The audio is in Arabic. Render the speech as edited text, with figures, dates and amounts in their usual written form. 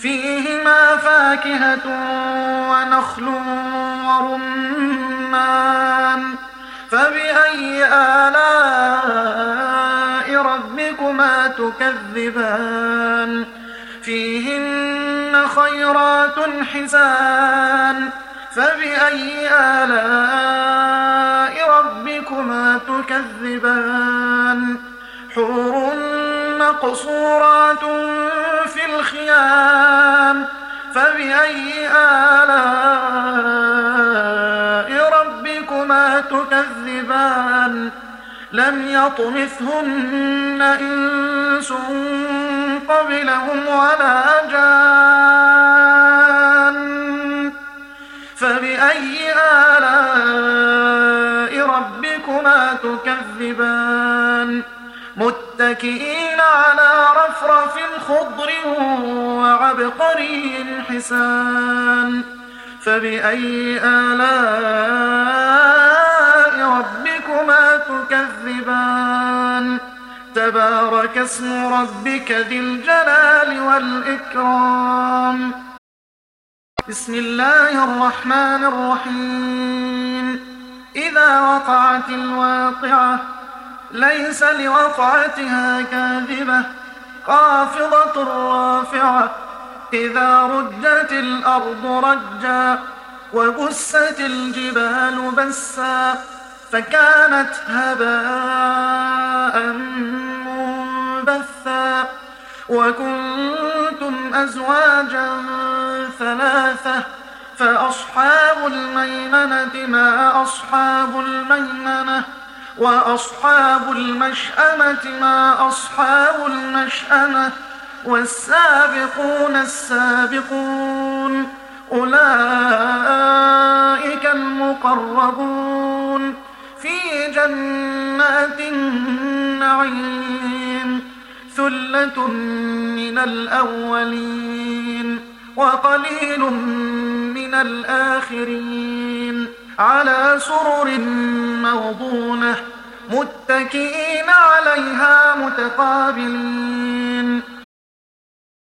فيهما فاكهة ونخل ورمان فبأي آلاء ربكما تكذبان فيهن خيرات حسان فبأي آلاء ربكما تكذبان حور مقصورات في الخيام فبأي آلاء ربكما تكذبان لم يطمثهن إنس قبلهم ولا جان فبأي آلاء ربكما تكذبان متكئين على رفرف خضر وعبقري حسان فبأي آلاء ربكما تكذبان تبارك اسم ربك ذي الجلال والإكرام بسم الله الرحمن الرحيم إذا وقعت الواقعة ليس لوقعتها كاذبة خافضة رافعة إذا رجت الأرض رجا وبست الجبال بسا فكانت هباء منبثا وكنتم أزواجا ثلاثة فأصحاب الميمنة ما أصحاب الميمنة وأصحاب المشأمة ما أصحاب المشأمة والسابقون السابقون أولئك المقربون في جنات النعيم ثلة من الأولين وقليل من الآخرين على سرر موضونة متكئين عليها متقابلين